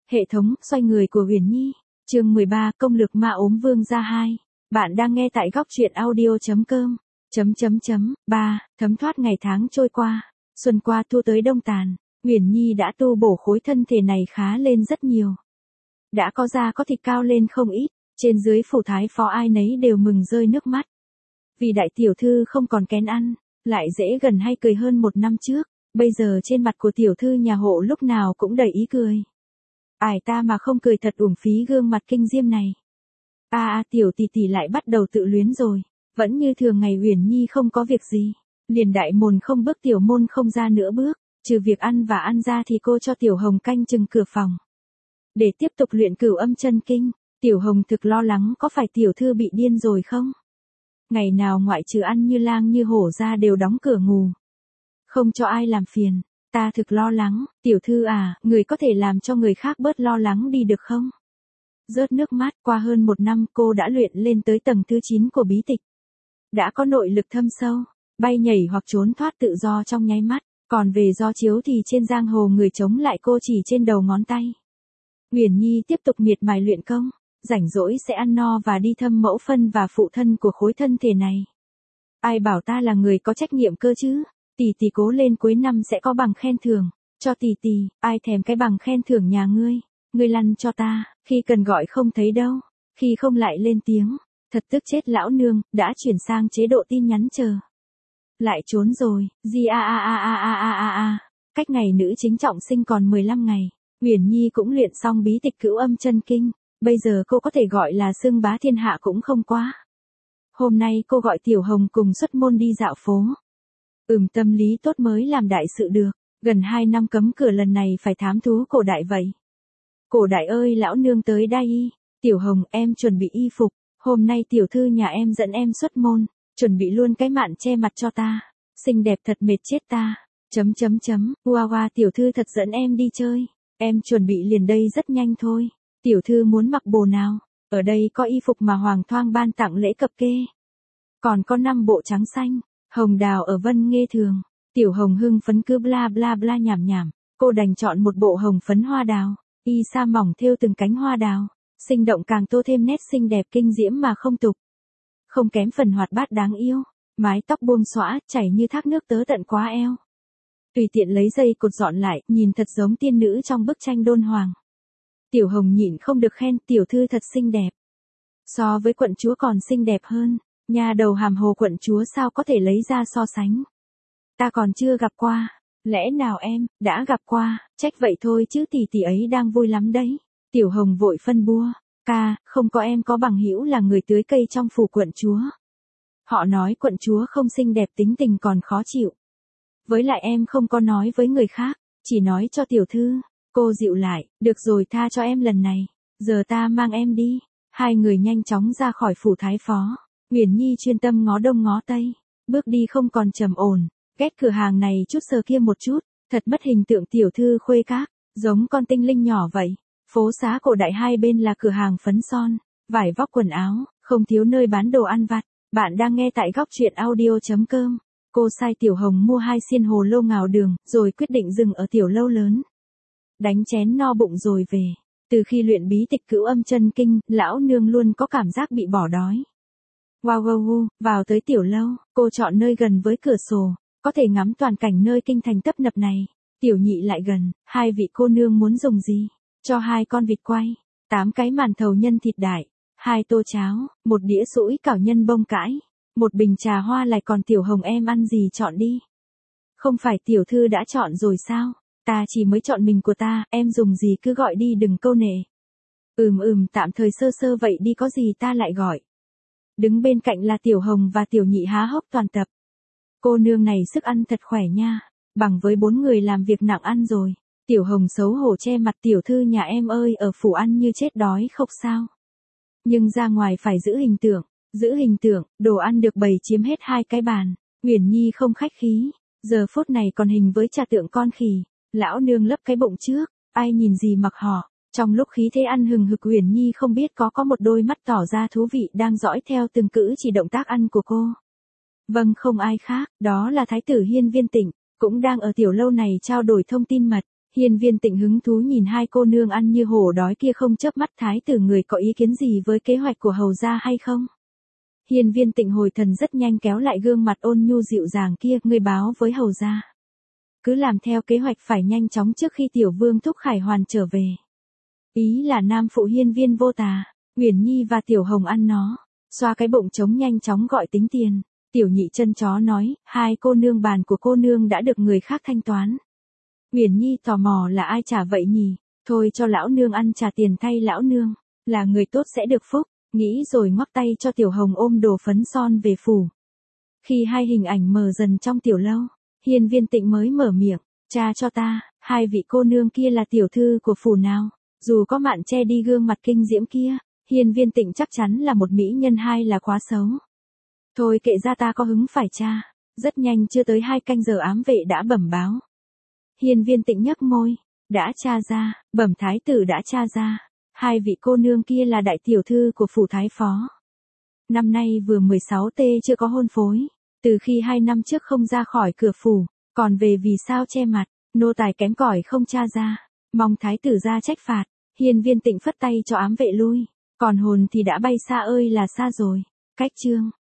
Hệ thống xoay người của Huyền Nhi, chương 13, công lược ma ốm vương gia 2. Bạn đang nghe tại góc truyện audio.com. Thấm thoát ngày tháng trôi qua, xuân qua thu tới đông tàn, Huyền Nhi đã tu bổ khối thân thể này khá lên rất nhiều. Đã có da có thịt cao lên không ít, trên dưới phủ thái phó ai nấy đều mừng rơi nước mắt. Vì đại tiểu thư không còn kén ăn, lại dễ gần hay cười hơn một năm trước, bây giờ trên mặt của tiểu thư nhà hộ lúc nào cũng đầy ý cười. Ai ta mà không cười thật uổng phí gương mặt kinh diêm này. Tiểu tỷ tỷ lại bắt đầu tự luyến rồi, vẫn như thường ngày Huyền Nhi không có việc gì, liền đại môn không bước tiểu môn không ra nữa bước, trừ việc ăn và ăn ra thì cô cho Tiểu Hồng canh chừng cửa phòng. Để tiếp tục luyện Cửu Âm Chân Kinh, Tiểu Hồng thực lo lắng có phải tiểu thư bị điên rồi không? Ngày nào ngoại trừ ăn như lang như hổ ra đều đóng cửa ngủ, không cho ai làm phiền. Ta thực lo lắng, tiểu thư à, người có thể làm cho người khác bớt lo lắng đi được không? Rớt nước mắt, qua hơn một năm cô đã luyện lên tới tầng thứ 9 của bí tịch. Đã có nội lực thâm sâu, bay nhảy hoặc trốn thoát tự do trong nháy mắt, còn về do chiếu thì trên giang hồ người chống lại cô chỉ trên đầu ngón tay. Huyền Nhi tiếp tục miệt mài luyện công, rảnh rỗi sẽ ăn no và đi thăm mẫu phân và phụ thân của khối thân thể này. Ai bảo ta là người có trách nhiệm cơ chứ? Tỷ tỷ cố lên cuối năm sẽ có bằng khen thưởng, cho tỷ tỷ, ai thèm cái bằng khen thưởng nhà ngươi lăn cho ta, khi cần gọi không thấy đâu, khi không lại lên tiếng, thật tức chết lão nương, đã chuyển sang chế độ tin nhắn chờ. Lại trốn rồi, cách ngày nữ chính trọng sinh còn 15 ngày, Huyền Nhi cũng luyện xong bí tịch Cửu Âm Chân Kinh, bây giờ cô có thể gọi là xưng bá thiên hạ cũng không quá. Hôm nay cô gọi Tiểu Hồng cùng xuất môn đi dạo phố. Tâm lý tốt mới làm đại sự được, gần 2 năm cấm cửa lần này phải thám thú cổ đại vậy. Cổ đại ơi lão nương tới đây y, Tiểu Hồng em chuẩn bị y phục, hôm nay tiểu thư nhà em dẫn em xuất môn, chuẩn bị luôn cái mạn che mặt cho ta, xinh đẹp thật mệt chết ta, Wow tiểu thư thật dẫn em đi chơi, em chuẩn bị liền đây rất nhanh thôi, tiểu thư muốn mặc bộ nào, ở đây có y phục mà Hoàng Thoang ban tặng lễ cập kê. Còn có 5 bộ trắng xanh. Hồng đào ở vân nghe thường, Tiểu Hồng hưng phấn cứ bla bla nhảm, cô đành chọn một bộ hồng phấn hoa đào, y sa mỏng thêu từng cánh hoa đào, sinh động càng tô thêm nét xinh đẹp kinh diễm mà không tục. Không kém phần hoạt bát đáng yêu, mái tóc buông xõa, chảy như thác nước tới tận quá eo. Tùy tiện lấy dây cột dọn lại, nhìn thật giống tiên nữ trong bức tranh đôn hoàng. Tiểu Hồng nhịn không được khen tiểu thư thật xinh đẹp. So với quận chúa còn xinh đẹp hơn. Nhà đầu hàm hồ quận chúa sao có thể lấy ra so sánh. Ta còn chưa gặp qua, lẽ nào em đã gặp qua, trách vậy thôi chứ tỷ tỷ ấy đang vui lắm đấy. Tiểu Hồng vội phân bua, ca, không có em có bằng hữu là người tưới cây trong phủ quận chúa. Họ nói quận chúa không xinh đẹp tính tình còn khó chịu. Với lại em không có nói với người khác, chỉ nói cho tiểu thư. Cô dịu lại, được rồi tha cho em lần này, giờ ta mang em đi. Hai người nhanh chóng ra khỏi phủ thái phó. Huyền Nhi chuyên tâm ngó đông ngó tây, bước đi không còn trầm ổn, ghét cửa hàng này chút sờ kia một chút, thật mất hình tượng tiểu thư khuê các, giống con tinh linh nhỏ vậy. Phố xá cổ đại hai bên là cửa hàng phấn son, vải vóc quần áo, không thiếu nơi bán đồ ăn vặt. Bạn đang nghe tại góc truyện audio.com. Cô sai Tiểu Hồng mua 2 xiên hồ lô ngào đường, rồi quyết định dừng ở tiểu lâu lớn. Đánh chén no bụng rồi về. Từ khi luyện bí tịch Cửu Âm Chân Kinh, lão nương luôn có cảm giác bị bỏ đói. Wow, vào tới tiểu lâu, cô chọn nơi gần với cửa sổ, có thể ngắm toàn cảnh nơi kinh thành tấp nập này. Tiểu Nhị lại gần, hai vị cô nương muốn dùng gì? Cho 2 con vịt quay, 8 cái màn thầu nhân thịt đại, 2 tô cháo, 1 đĩa sủi cảo nhân bông cải, 1 bình trà hoa lại còn Tiểu Hồng em ăn gì chọn đi. Không phải tiểu thư đã chọn rồi sao? Ta chỉ mới chọn mình của ta, em dùng gì cứ gọi đi đừng câu nệ. Tạm thời sơ sơ vậy đi có gì ta lại gọi. Đứng bên cạnh là Tiểu Hồng và Tiểu Nhị há hốc toàn tập. Cô nương này sức ăn thật khỏe nha, bằng với 4 người làm việc nặng ăn rồi. Tiểu Hồng xấu hổ che mặt tiểu thư nhà em ơi ở phủ ăn như chết đói khóc sao. Nhưng ra ngoài phải giữ hình tượng, đồ ăn được bày chiếm hết 2 cái bàn. Huyền Nhi không khách khí, giờ phút này còn hình với trà tượng con khỉ. Lão nương lấp cái bụng trước, ai nhìn gì mặc họ. Trong lúc khí thế ăn hừng hực Huyền Nhi không biết có một đôi mắt tỏ ra thú vị đang dõi theo từng cử chỉ động tác ăn của cô. Vâng không ai khác, đó là Thái tử Hiên Viên Tịnh, cũng đang ở tiểu lâu này trao đổi thông tin mật. Hiên Viên Tịnh hứng thú nhìn hai cô nương ăn như hổ đói kia không chớp mắt. Thái tử người có ý kiến gì với kế hoạch của hầu gia hay không? Hiên Viên Tịnh hồi thần rất nhanh kéo lại gương mặt ôn nhu dịu dàng kia, ngươi báo với hầu gia. Cứ làm theo kế hoạch phải nhanh chóng trước khi tiểu vương thúc Khải Hoàn trở về. Ý là nam phụ Hiên Viên vô tà, Uyển Nhi và Tiểu Hồng ăn nó. Xoa cái bụng trống nhanh chóng gọi tính tiền. Tiểu Nhị chân chó nói, hai cô nương bàn của cô nương đã được người khác thanh toán. Uyển Nhi tò mò là ai trả vậy nhỉ? Thôi cho lão nương ăn trả tiền thay lão nương. Là người tốt sẽ được phúc. Nghĩ rồi ngoắc tay cho Tiểu Hồng ôm đồ phấn son về phủ. Khi hai hình ảnh mờ dần trong tiểu lâu, Hiên Viên Tịnh mới mở miệng, cha cho ta, hai vị cô nương kia là tiểu thư của phủ nào? Dù có mạn che đi gương mặt kinh diễm kia, Hiên Viên Tịnh chắc chắn là một mỹ nhân, hai là quá xấu. Thôi kệ ra, ta có hứng phải tra. Rất nhanh chưa tới 2 canh giờ ám vệ đã bẩm báo. Hiên Viên Tịnh nhếch môi, đã tra ra, bẩm thái tử đã tra ra. Hai vị cô nương kia là đại tiểu thư của phủ thái phó. Năm nay vừa 16 tê chưa có hôn phối. Từ khi 2 năm trước không ra khỏi cửa phủ, còn về vì sao che mặt, nô tài kém cỏi không tra ra. Mong thái tử ra trách phạt. Hiên Viên Tịnh phất tay cho ám vệ lui. Còn hồn thì đã bay xa ơi là xa rồi. Cách chương